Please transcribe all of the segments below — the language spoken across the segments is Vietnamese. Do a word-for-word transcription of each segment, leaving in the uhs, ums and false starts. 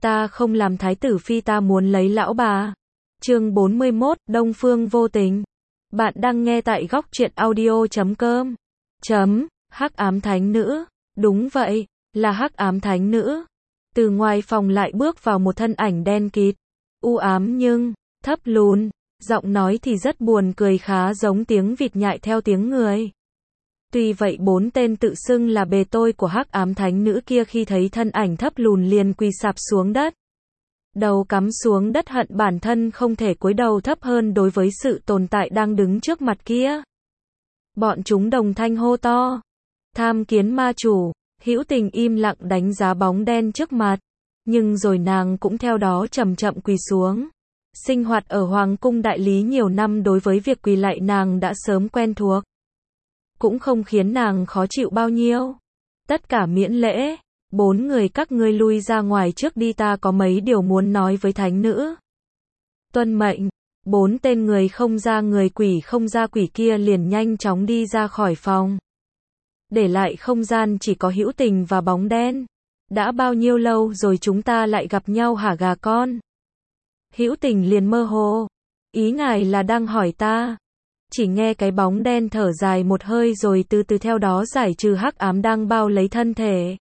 Ta không làm thái tử phi, ta muốn lấy lão bà. Chương bốn mươi mốt, Đông Phương vô tình. Bạn đang nghe tại góc truyện audio chấm com. Chấm, Hắc ám thánh nữ. Đúng vậy, là Hắc ám thánh nữ. Từ ngoài phòng lại bước vào một thân ảnh đen kịt, u ám nhưng thấp lùn, giọng nói thì rất buồn cười, khá giống tiếng vịt nhại theo tiếng người. Tuy vậy bốn tên tự xưng là bề tôi của Hắc ám thánh nữ kia khi thấy thân ảnh thấp lùn liền quỳ sạp xuống đất. Đầu cắm xuống đất, hận bản thân không thể cúi đầu thấp hơn đối với sự tồn tại đang đứng trước mặt kia. Bọn chúng đồng thanh hô to: Tham kiến ma chủ. Hữu Tình im lặng đánh giá bóng đen trước mặt, nhưng rồi nàng cũng theo đó chậm chậm quỳ xuống. Sinh hoạt ở Hoàng cung đại lý nhiều năm, đối với việc quỳ lạy nàng đã sớm quen thuộc, cũng không khiến nàng khó chịu bao nhiêu. Tất cả miễn lễ. Bốn người các ngươi lui ra ngoài trước đi, ta có mấy điều muốn nói với thánh nữ. Tuân mệnh. Bốn tên người không ra người, quỷ không ra quỷ kia liền nhanh chóng đi ra khỏi phòng, để lại không gian chỉ có Hữu Tình và bóng đen. Đã bao nhiêu lâu rồi chúng ta lại gặp nhau hả gà con? Hữu Tình liền mơ hồ: Ý ngài là đang hỏi ta? Chỉ nghe cái bóng đen thở dài một hơi rồi từ từ theo đó giải trừ hắc ám đang bao lấy thân thể,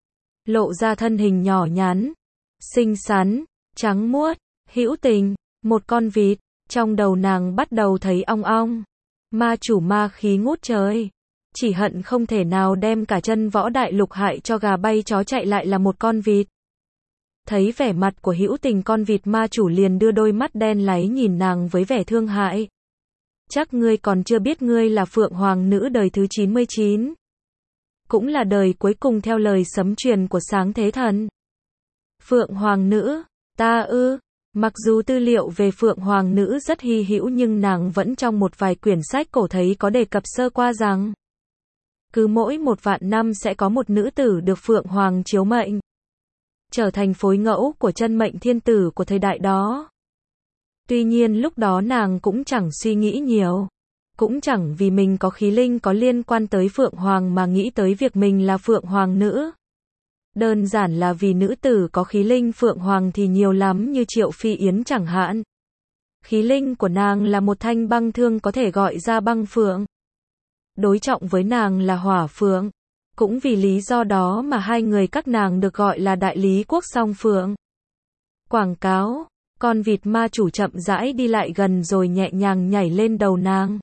lộ ra thân hình nhỏ nhắn, xinh xắn, trắng muốt. Hữu Tình, một con vịt. Trong đầu nàng bắt đầu thấy ong ong. Ma chủ ma khí ngút trời. Chỉ hận không thể nào đem cả chân võ đại lục hại cho gà bay chó chạy, lại là một con vịt. Thấy vẻ mặt của Hữu Tình, con vịt ma chủ liền đưa đôi mắt đen láy nhìn nàng với vẻ thương hại. Chắc ngươi còn chưa biết ngươi là Phượng Hoàng nữ đời thứ chín mươi chín. Cũng là đời cuối cùng theo lời sấm truyền của Sáng Thế Thần. Phượng Hoàng nữ, ta ư? Mặc dù tư liệu về Phượng Hoàng nữ rất hy hữu nhưng nàng vẫn trong một vài quyển sách cổ thấy có đề cập sơ qua rằng cứ mỗi một vạn năm sẽ có một nữ tử được Phượng Hoàng chiếu mệnh, trở thành phối ngẫu của chân mệnh thiên tử của thời đại đó. Tuy nhiên lúc đó nàng cũng chẳng suy nghĩ nhiều, cũng chẳng vì mình có khí linh có liên quan tới Phượng Hoàng mà nghĩ tới việc mình là Phượng Hoàng nữ. Đơn giản là vì nữ tử có khí linh Phượng Hoàng thì nhiều lắm, như Triệu Phi Yến chẳng hạn. Khí linh của nàng là một thanh băng thương có thể gọi ra băng phượng. Đối trọng với nàng là hỏa phượng. Cũng vì lý do đó mà hai người các nàng được gọi là đại lý quốc song phượng. Quảng cáo. Con vịt ma chủ chậm rãi đi lại gần rồi nhẹ nhàng nhảy lên đầu nàng.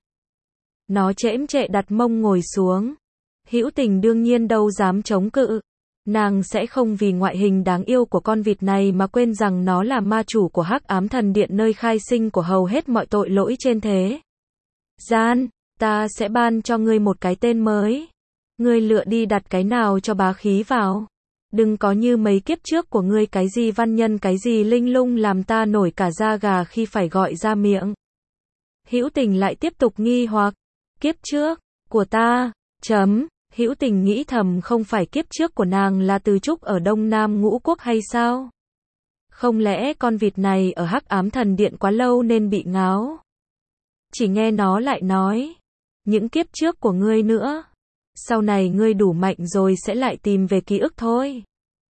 Nó chễm chệ đặt mông ngồi xuống. Hữu Tình đương nhiên đâu dám chống cự. Nàng sẽ không vì ngoại hình đáng yêu của con vịt này mà quên rằng nó là ma chủ của Hắc ám thần điện, nơi khai sinh của hầu hết mọi tội lỗi trên thế gian. Ta sẽ ban cho ngươi một cái tên mới. Ngươi lựa đi đặt cái nào cho bá khí vào. Đừng có như mấy kiếp trước của ngươi, cái gì văn nhân cái gì linh lung, làm ta nổi cả da gà khi phải gọi ra miệng. Hữu Tình lại tiếp tục nghi hoặc. Kiếp trước của ta? Chấm. Hữu Tình nghĩ thầm, không phải kiếp trước của nàng là Từ Trúc ở Đông Nam Ngũ Quốc hay sao? Không lẽ con vịt này ở Hắc ám thần điện quá lâu nên bị ngáo? Chỉ nghe nó lại nói: Những kiếp trước của ngươi nữa. Sau này ngươi đủ mạnh rồi sẽ lại tìm về ký ức thôi.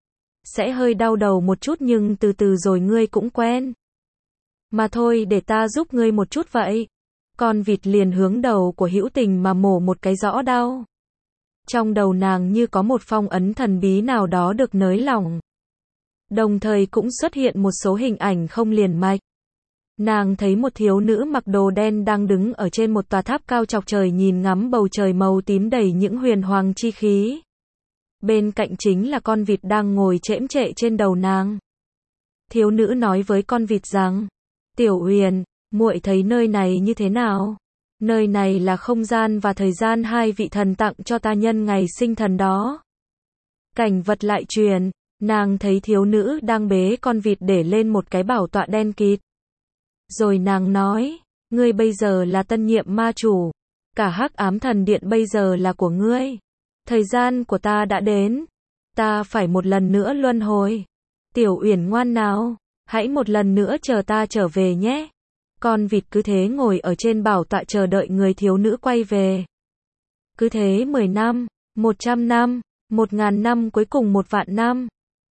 Sẽ hơi đau đầu một chút nhưng từ từ rồi ngươi cũng quen. Mà thôi, để ta giúp ngươi một chút vậy. Con vịt liền hướng đầu của Hữu Tình mà mổ một cái rõ đau. Trong đầu nàng như có một phong ấn thần bí nào đó được nới lỏng. Đồng thời cũng xuất hiện một số hình ảnh không liền mạch. Nàng thấy một thiếu nữ mặc đồ đen đang đứng ở trên một tòa tháp cao chọc trời, nhìn ngắm bầu trời màu tím đầy những huyền hoàng chi khí. Bên cạnh chính là con vịt đang ngồi chễm chệ trên đầu nàng. Thiếu nữ nói với con vịt rằng: Tiểu Huyền, muội thấy nơi này như thế nào? Nơi này là không gian và thời gian hai vị thần tặng cho ta nhân ngày sinh thần đó. Cảnh vật lại truyền, nàng thấy thiếu nữ đang bế con vịt để lên một cái bảo tọa đen kịt. Rồi nàng nói: Ngươi bây giờ là tân nhiệm ma chủ. Cả Hắc ám thần điện bây giờ là của ngươi. Thời gian của ta đã đến. Ta phải một lần nữa luân hồi. Tiểu Uyển ngoan nào, hãy một lần nữa chờ ta trở về nhé. Con vịt cứ thế ngồi ở trên bảo tọa chờ đợi người thiếu nữ quay về. Cứ thế mười năm, một trăm năm, một ngàn năm, cuối cùng một vạn năm.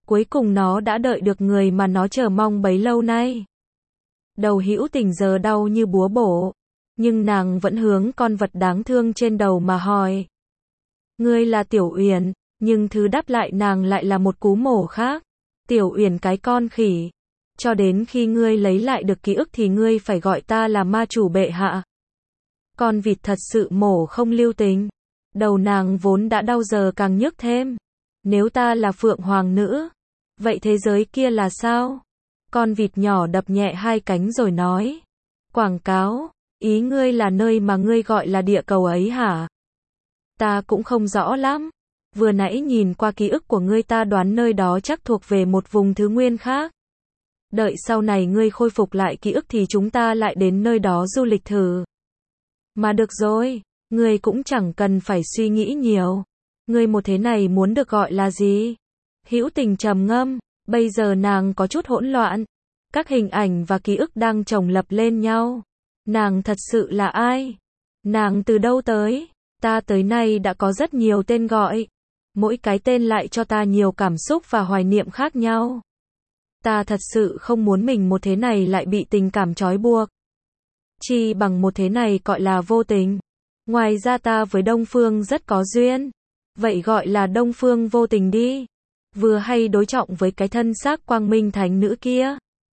Cuối cùng nó đã đợi được người mà nó chờ mong bấy lâu nay. Đầu Hữu Tình giờ đau như búa bổ, nhưng nàng vẫn hướng con vật đáng thương trên đầu mà hỏi. Ngươi là Tiểu Uyển, nhưng thứ đáp lại nàng lại là một cú mổ khác. Tiểu Uyển cái con khỉ, cho đến khi ngươi lấy lại được ký ức thì ngươi phải gọi ta là ma chủ bệ hạ. Con vịt thật sự mổ không lưu tình. Đầu nàng vốn đã đau giờ càng nhức thêm. Nếu ta là Phượng Hoàng nữ, vậy thế giới kia là sao? Con vịt nhỏ đập nhẹ hai cánh rồi nói. Quảng cáo, ý ngươi là nơi mà ngươi gọi là địa cầu ấy hả? Ta cũng không rõ lắm. Vừa nãy nhìn qua ký ức của ngươi ta đoán nơi đó chắc thuộc về một vùng thứ nguyên khác. Đợi sau này ngươi khôi phục lại ký ức thì chúng ta lại đến nơi đó du lịch thử. Mà được rồi, ngươi cũng chẳng cần phải suy nghĩ nhiều. Ngươi một thế này muốn được gọi là gì? Hữu Tình trầm ngâm, bây giờ nàng có chút hỗn loạn. Các hình ảnh và ký ức đang chồng lập lên nhau. Nàng thật sự là ai? Nàng từ đâu tới? Ta tới nay đã có rất nhiều tên gọi. Mỗi cái tên lại cho ta nhiều cảm xúc và hoài niệm khác nhau. Ta thật sự không muốn mình một thế này lại bị tình cảm trói buộc. Chi bằng một thế này gọi là vô tình. Ngoài ra ta với Đông Phương rất có duyên. Vậy gọi là Đông Phương vô tình đi. Vừa hay đối trọng với cái thân xác Quang Minh thánh nữ kia.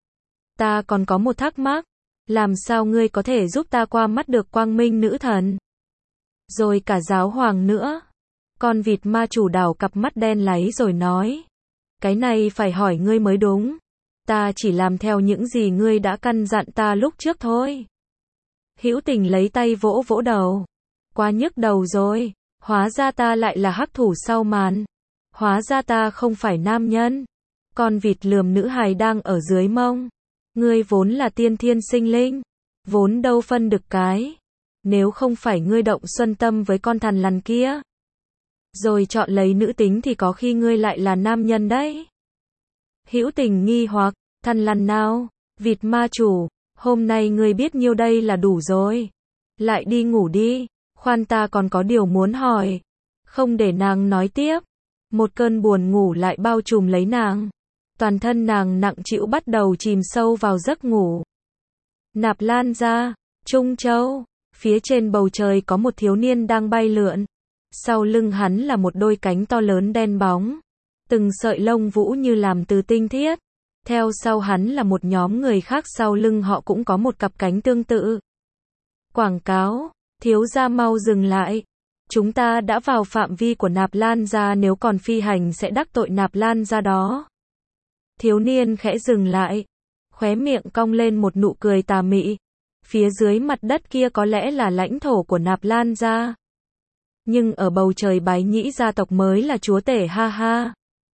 Ta còn có một thắc mắc. Làm sao ngươi có thể giúp ta qua mắt được Quang Minh nữ thần? Rồi cả giáo hoàng nữa. Con vịt ma chủ đảo cặp mắt đen láy rồi nói. Cái này phải hỏi ngươi mới đúng. Ta chỉ làm theo những gì ngươi đã căn dặn ta lúc trước thôi. Hữu Tình lấy tay vỗ vỗ đầu. Quá nhức đầu rồi. Hóa ra ta lại là hắc thủ sau màn. Hóa ra ta không phải nam nhân. Con vịt lườm nữ hài đang ở dưới mông. Ngươi vốn là tiên thiên sinh linh. Vốn đâu phân được cái. Nếu không phải ngươi động xuân tâm với con thằn lằn kia. Rồi chọn lấy nữ tính thì có khi ngươi lại là nam nhân đấy. Hữu Tình nghi hoặc, thằn lằn nào? Vịt ma chủ, hôm nay ngươi biết nhiêu đây là đủ rồi. Lại đi ngủ đi, khoan ta còn có điều muốn hỏi. Không để nàng nói tiếp. Một cơn buồn ngủ lại bao trùm lấy nàng. Toàn thân nàng nặng trĩu bắt đầu chìm sâu vào giấc ngủ. Nạp Lan ra, Trung Châu, phía trên bầu trời có một thiếu niên đang bay lượn. Sau lưng hắn là một đôi cánh to lớn đen bóng. Từng sợi lông vũ như làm từ tinh thiết. Theo sau hắn là một nhóm người khác sau lưng họ cũng có một cặp cánh tương tự. Quảng cáo, thiếu gia mau dừng lại. Chúng ta đã vào phạm vi của Nạp Lan gia, nếu còn phi hành sẽ đắc tội Nạp Lan gia đó. Thiếu niên khẽ dừng lại. Khóe miệng cong lên một nụ cười tà mị. Phía dưới mặt đất kia có lẽ là lãnh thổ của Nạp Lan gia. Nhưng ở bầu trời Bái Nhĩ gia tộc mới là chúa tể, ha ha.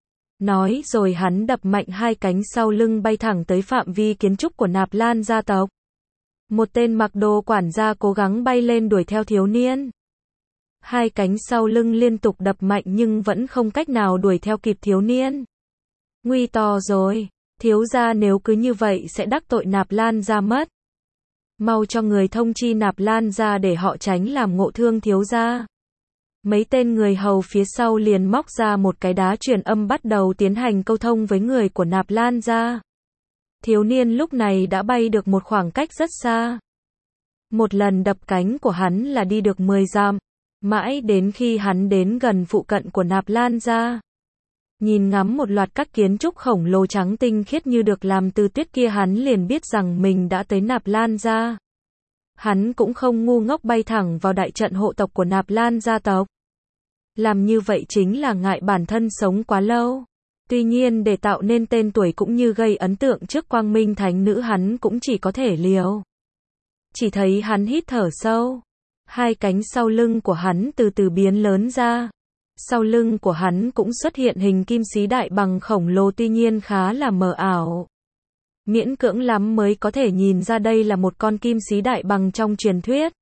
Nói rồi hắn đập mạnh hai cánh sau lưng bay thẳng tới phạm vi kiến trúc của Nạp Lan gia tộc. Một tên mặc đồ quản gia cố gắng bay lên đuổi theo thiếu niên. Hai cánh sau lưng liên tục đập mạnh nhưng vẫn không cách nào đuổi theo kịp thiếu niên. Nguy to rồi, thiếu gia nếu cứ như vậy sẽ đắc tội Nạp Lan gia mất. Mau cho người thông chi Nạp Lan gia để họ tránh làm ngộ thương thiếu gia. Mấy tên người hầu phía sau liền móc ra một cái đá truyền âm bắt đầu tiến hành câu thông với người của Nạp Lan gia. Thiếu niên lúc này đã bay được một khoảng cách rất xa. Một lần đập cánh của hắn là đi được mười dặm, mãi đến khi hắn đến gần phụ cận của Nạp Lan gia. Nhìn ngắm một loạt các kiến trúc khổng lồ trắng tinh khiết như được làm từ tuyết kia, hắn liền biết rằng mình đã tới Nạp Lan gia. Hắn cũng không ngu ngốc bay thẳng vào đại trận hộ tộc của Nạp Lan gia tộc. Làm như vậy chính là ngại bản thân sống quá lâu. Tuy nhiên để tạo nên tên tuổi cũng như gây ấn tượng trước Quang Minh thánh nữ, hắn cũng chỉ có thể liều. Chỉ thấy hắn hít thở sâu. Hai cánh sau lưng của hắn từ từ biến lớn ra. Sau lưng của hắn cũng xuất hiện hình kim xí đại bằng khổng lồ, tuy nhiên khá là mờ ảo. Miễn cưỡng lắm mới có thể nhìn ra đây là một con kim xí đại bằng trong truyền thuyết.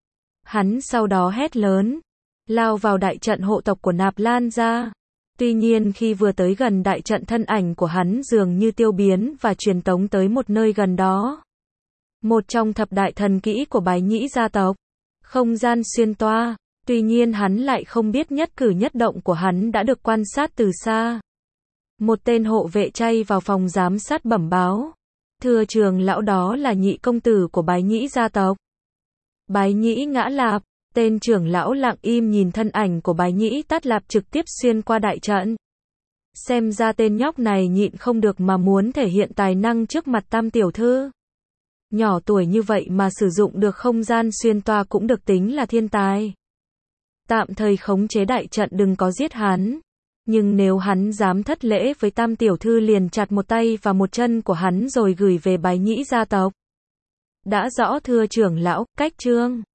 Hắn sau đó hét lớn, lao vào đại trận hộ tộc của Nạp Lan gia. Tuy nhiên khi vừa tới gần đại trận, thân ảnh của hắn dường như tiêu biến và truyền tống tới một nơi gần đó. Một trong thập đại thần kỹ của Bái Nhĩ gia tộc, không gian xuyên toa. Tuy nhiên hắn lại không biết nhất cử nhất động của hắn đã được quan sát từ xa. Một tên hộ vệ chay vào phòng giám sát bẩm báo. Thưa trường lão, đó là nhị công tử của Bái Nhĩ gia tộc. Bái Nhĩ Ngã Lạp. Tên trưởng lão lặng im nhìn thân ảnh của Bái Nhĩ Tát Lạp trực tiếp xuyên qua đại trận. Xem ra tên nhóc này nhịn không được mà muốn thể hiện tài năng trước mặt Tam tiểu thư. Nhỏ tuổi như vậy mà sử dụng được không gian xuyên toa cũng được tính là thiên tài. Tạm thời khống chế đại trận, đừng có giết hắn. Nhưng nếu hắn dám thất lễ với Tam tiểu thư liền chặt một tay và một chân của hắn rồi gửi về Bái Nhĩ gia tộc. Đã rõ thưa trưởng lão, cách trương.